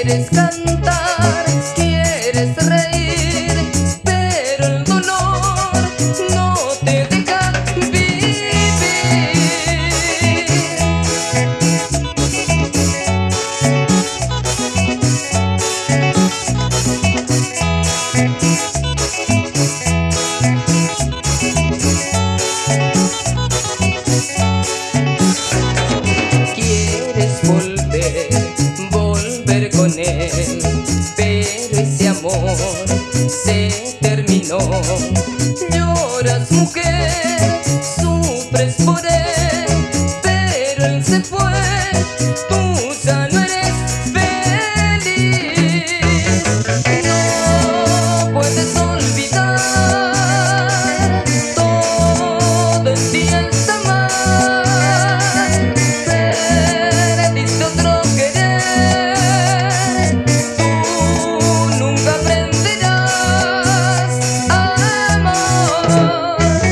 Quieres cantar, quieres reír, pero el dolor no te deja vivir. Quieres volver con él, pero ese amor se terminó. Lloras, mujer, sufres por él, pero él se fue, tú ya no eres feliz. No puedes olvidar, todo el día está mal. Perdiste otro querer, tú nunca aprenderás amor.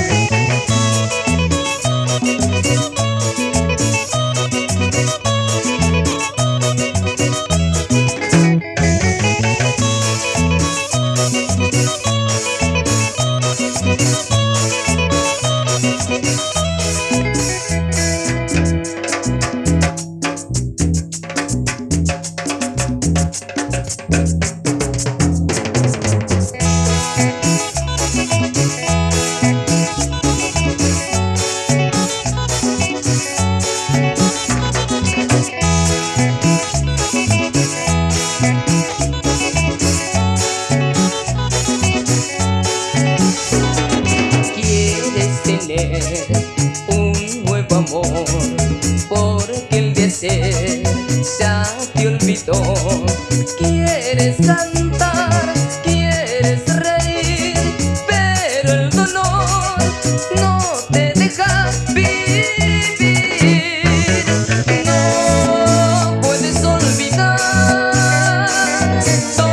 Quieres tener un nuevo amor, porque el de ayer ya te olvidó. Quieres cantar, quieres reír, pero el dolor no te deja vivir. No puedes olvidar